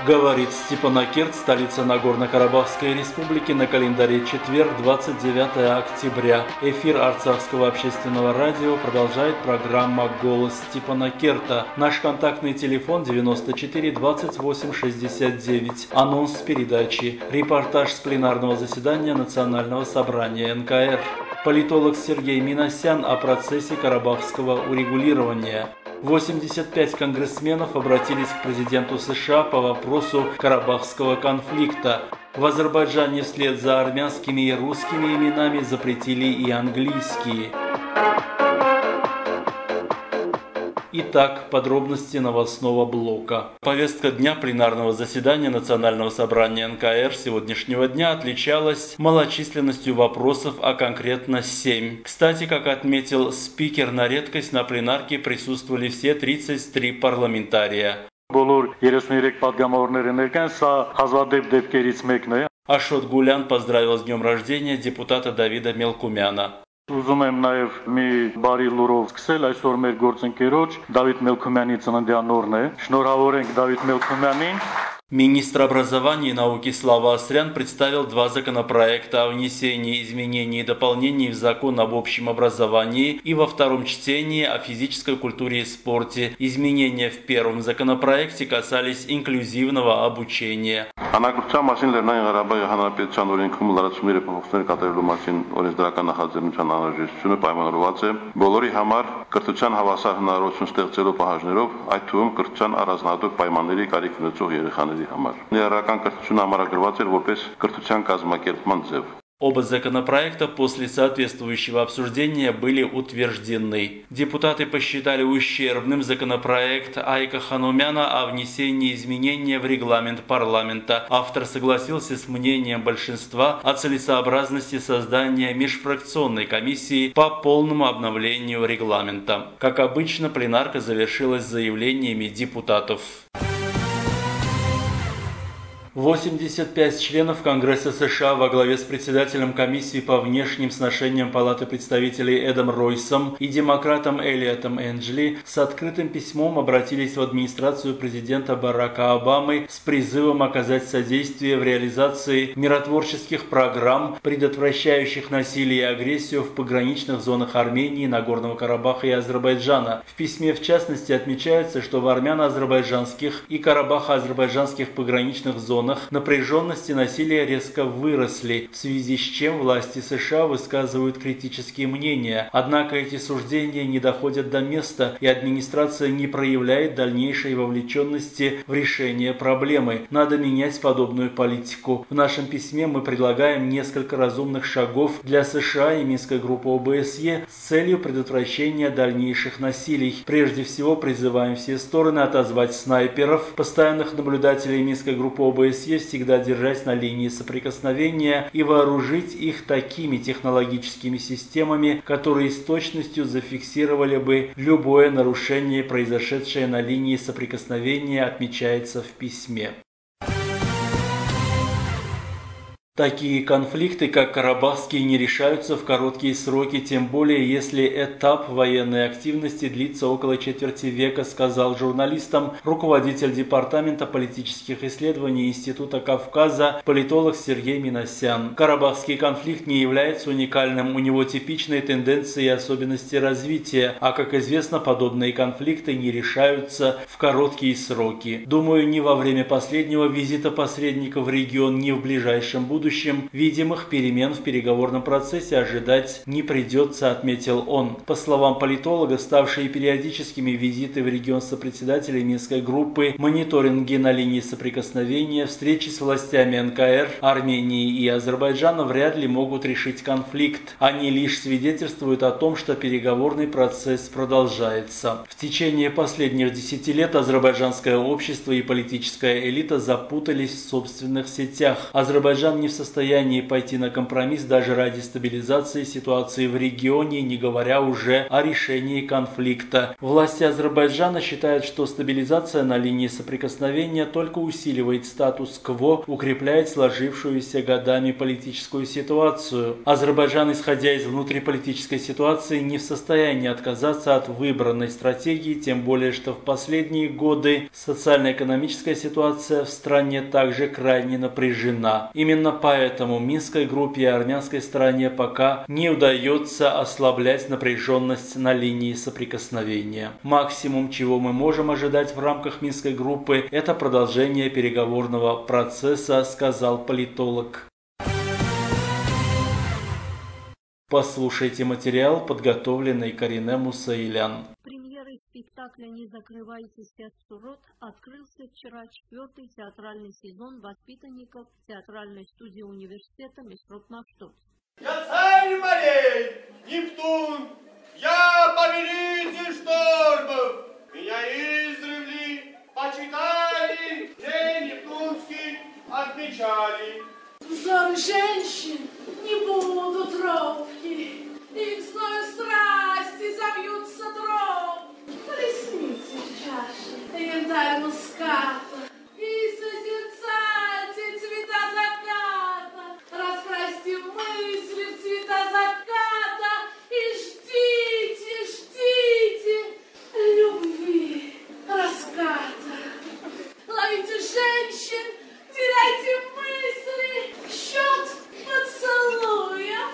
Говорит Степанакерт, столица Нагорно-Карабахской республики, на календаре четверг, 29 октября. Эфир Арцахского общественного радио продолжает программа «Голос Степанакерта». Наш контактный телефон 94 28 69. Анонс передачи. Репортаж с пленарного заседания Национального собрания НКР. Политолог Сергей Минасян о процессе карабахского урегулирования. 85 конгрессменов обратились к президенту США по вопросу карабахского конфликта. В Азербайджане вслед за армянскими и русскими именами запретили и английские. Итак, подробности новостного блока. Повестка дня пленарного заседания Национального собрания НКР сегодняшнего дня отличалась малочисленностью вопросов, а конкретно 7. Кстати, как отметил спикер, на редкость на пленарке присутствовали все 33 парламентария. Ашот Гулян поздравил с днем рождения депутата Давида Мелкумяна. Ուզում եմ նաև մի բարի լուրով սկսել, այսօր մեր գործընկերոջ Դավիթ Մելքումյանի ծննդյան օրն է։ Շնորհավոր ենք Դավիթ Մելքումյանին։ Министр образования и науки Слава Острян представил два законопроекта о внесении изменений и дополнений в закон об общем образовании и во втором чтении о физической культуре и спорте. Изменения в первом законопроекте касались инклюзивного обучения. Հանրակրթության մասին Լեռնային Ղարաբաղի Հանրապետության օրենքում լրացումները փոփոխություններ կատարելու մասին օրենսդրական նախաձեռնության անհրաժեշտությունը պայմանավորված է բոլորի համար կրթության հավասար հնարավորություն ստեղծելու պահանջներով, այդ թվում կրթության առանձնահատուկ պայմանների կարիք ունեցող երեխաների համար։ Ներառական կրթությունը համարագրված էր որպես կրթության կազմակերպման ձև։ Оба законопроекта после соответствующего обсуждения были утверждены. Депутаты посчитали ущербным законопроект Айка Ханумяна о внесении изменения в регламент парламента. Автор согласился с мнением большинства о целесообразности создания межфракционной комиссии по полному обновлению регламента. Как обычно, пленарка завершилась заявлениями депутатов. 85 членов Конгресса США во главе с председателем комиссии по внешним сношениям Палаты представителей Эдом Ройсом и демократом Элиотом Энджли с открытым письмом обратились в администрацию президента Барака Обамы с призывом оказать содействие в реализации миротворческих программ, предотвращающих насилие и агрессию в пограничных зонах Армении, Нагорного Карабаха и Азербайджана. В письме в частности отмечается, что в армяно-азербайджанских и карабахо-азербайджанских пограничных зонах напряженность и насилие резко выросли, в связи с чем власти США высказывают критические мнения. Однако эти суждения не доходят до места, и администрация не проявляет дальнейшей вовлеченности в решение проблемы. Надо менять подобную политику. В нашем письме мы предлагаем несколько разумных шагов для США и Минской группы ОБСЕ с целью предотвращения дальнейших насилий. Прежде всего призываем все стороны отозвать снайперов, постоянных наблюдателей Минской группы ОБСЕ всегда держась на линии соприкосновения и вооружить их такими технологическими системами, которые с точностью зафиксировали бы любое нарушение, произошедшее на линии соприкосновения, отмечается в письме. Такие конфликты, как карабахские, не решаются в короткие сроки, тем более если этап военной активности длится около четверти века, сказал журналистам руководитель Департамента политических исследований Института Кавказа, политолог Сергей Минасян. Карабахский конфликт не является уникальным, у него типичные тенденции и особенности развития, а, как известно, подобные конфликты не решаются в короткие сроки. Думаю, ни во время последнего визита посредников в регион, ни в ближайшем будущем видимых перемен в переговорном процессе ожидать не придется, отметил он. По словам политолога, ставшие периодическими визиты в регион сопредседателей Минской группы, мониторинги на линии соприкосновения, встречи с властями НКР, Армении и Азербайджана вряд ли могут решить конфликт. Они лишь свидетельствуют о том, что переговорный процесс продолжается. В течение последних 10 лет азербайджанское общество и политическая элита запутались в собственных сетях. Азербайджан не в состоянии пойти на компромисс даже ради стабилизации ситуации в регионе, не говоря уже о решении конфликта. Власти Азербайджана считают, что стабилизация на линии соприкосновения только усиливает статус-кво, укрепляет сложившуюся годами политическую ситуацию. Азербайджан, исходя из внутриполитической ситуации, не в состоянии отказаться от выбранной стратегии, тем более, что в последние годы социально-экономическая ситуация в стране также крайне напряжена. Именно поэтому Минской группе и армянской стороне пока не удается ослаблять напряженность на линии соприкосновения. Максимум, чего мы можем ожидать в рамках Минской группы, это продолжение переговорного процесса, сказал политолог. Послушайте материал, подготовленный Карине Мусаилян. Премьерой спектакля «Не закрывайте сердцу рот» открылся вчера 4-й театральный сезон воспитанников театральной студии университета Месроп Маштот. Я царь морей, Нептун, я повелитель штормов. Меня издревле почитали, день Нептунский отмечали. Взоры женщин не будут робки, их зною страсти забьются дров. Плесните в чаше янтарь муската и созерцайте цвета заката. Раскрасьте мысли в цвета заката и ждите, ждите любви раската. Ловите женщин, теряйте мысли, счет поцелуем.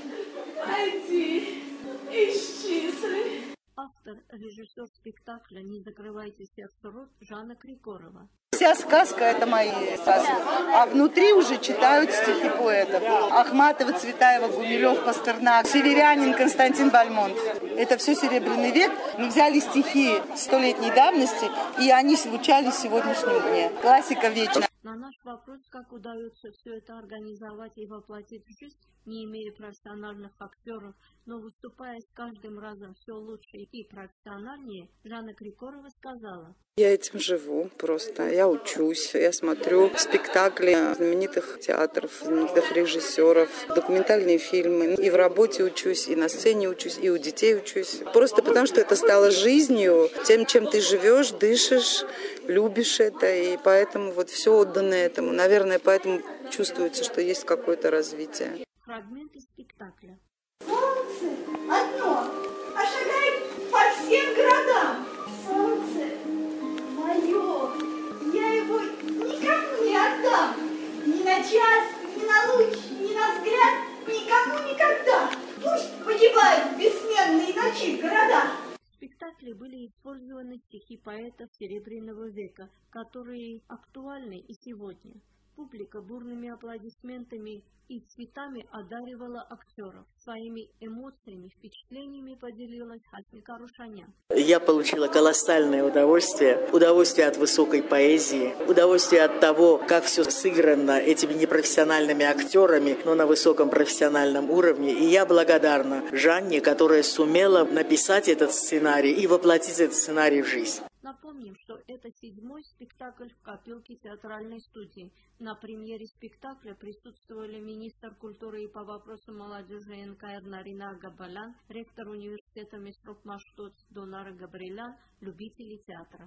Пойди, исчисли. Автор, режиссер спектакля «Не закрывайте сердцу рот» Жанна Крикорова. Вся сказка – это мои сказки, а внутри уже читают стихи поэтов. Ахматова, Цветаева, Гумилев, Пастернак, Северянин, Константин Бальмонт. Это все Серебряный век. Мы взяли стихи 100-летней давности, и они звучали в сегодняшнем дне. Классика вечна. На наш вопрос, как удается все это организовать и воплотить в жизнь, не имея профессиональных актеров, но выступая с каждым разом все лучше и профессиональнее, Жанна Крикорова сказала: Я этим живу просто. Я учусь, я смотрю спектакли знаменитых театров, знаменитых режиссеров, документальные фильмы. И в работе учусь, и на сцене учусь, и у детей учусь. Просто потому, что это стало жизнью, тем, чем ты живешь, дышишь, любишь это, и поэтому вот все отдано этому. Наверное, поэтому чувствуется, что есть какое-то развитие. Фрагменты спектакля. Солнце одно, а шагает по всем городам. Солнце мое, я его никому не отдам. Ни на час, ни на луч, ни на взгляд, никому никогда. Пусть погибают бессменные ночи в городах. В спектакле были использованы стихи поэтов Серебряного века, которые актуальны и сегодня. Публика бурными аплодисментами и цветами одаривала актеров. Своими эмоциями, впечатлениями поделилась Хасмика Рушанян. Я получила колоссальное удовольствие. Удовольствие от высокой поэзии, удовольствие от того, как все сыграно этими непрофессиональными актерами, но на высоком профессиональном уровне. И я благодарна Жанне, которая сумела написать этот сценарий и воплотить этот сценарий в жизнь. Напомним, что это 7-й спектакль в копилке театральной студии. На премьере спектакля присутствовали министр культуры и по вопросам молодежи НКР Нарина Габалян, ректор университета Месроп Маштот Донара Габрилян, любители театра.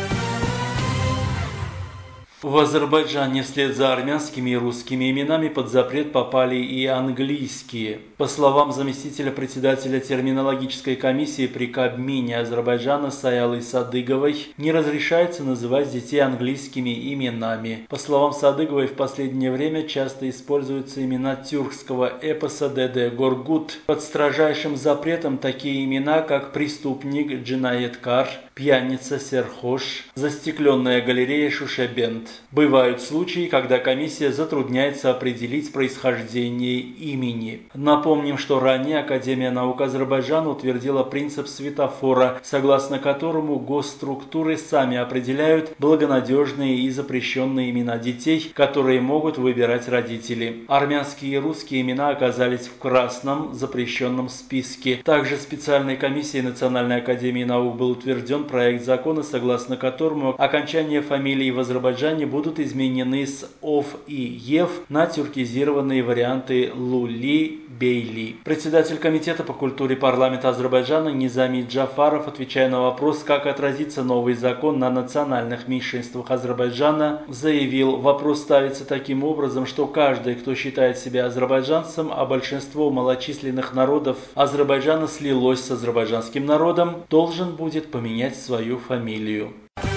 В Азербайджане вслед за армянскими и русскими именами под запрет попали и английские. По словам заместителя председателя терминологической комиссии при Кабмине Азербайджана Саялы Садыговой, не разрешается называть детей английскими именами. По словам Садыговой, в последнее время часто используются имена тюркского эпоса Деде Горгут. Под строжайшим запретом такие имена, как преступник Джинаеткар, пьяница Серхош, застекленная галерея Шушебент. Бывают случаи, когда комиссия затрудняется определить происхождение имени. Напомним, что ранее Академия наук Азербайджана утвердила принцип светофора, согласно которому госструктуры сами определяют благонадежные и запрещенные имена детей, которые могут выбирать родители. Армянские и русские имена оказались в красном запрещенном списке. Также специальной комиссией Национальной академии наук был утвержден проект закона, согласно которому окончания фамилий в Азербайджане будут изменены с «ов» и «ев» на тюркизированные варианты «лули», «бейли». Председатель Комитета по культуре парламента Азербайджана Низами Джафаров, отвечая на вопрос, как отразится новый закон на национальных меньшинствах Азербайджана, заявил, вопрос ставится таким образом, что каждый, кто считает себя азербайджанцем, а большинство малочисленных народов Азербайджана слилось с азербайджанским народом, должен будет поменять свою фамилию.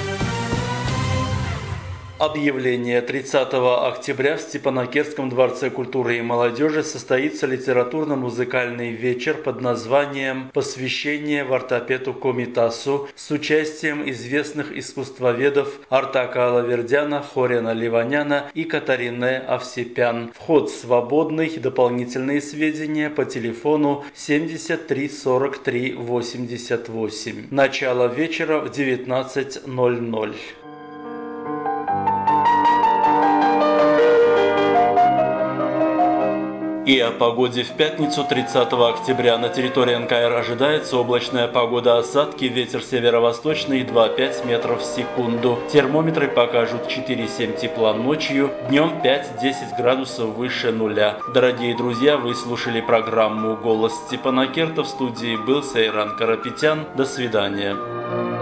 Объявление. 30 октября в Степанакертском дворце культуры и молодежи состоится литературно-музыкальный вечер под названием «Посвящение Вартапету Комитасу» с участием известных искусствоведов Артака Алавердяна, Хорена Ливаняна и Катарины Овсепян. Вход свободный. Дополнительные сведения по телефону 73 43 88. Начало вечера в 19:00. И о погоде в пятницу, 30 октября. На территории НКР ожидается облачная погода, осадки, ветер северо-восточный 2,5 метров в секунду. Термометры покажут 4,7 тепла ночью, днем 5-10 градусов выше нуля. Дорогие друзья, вы слушали программу «Голос Степанакерта». В студии был Сейран Карапетян. До свидания.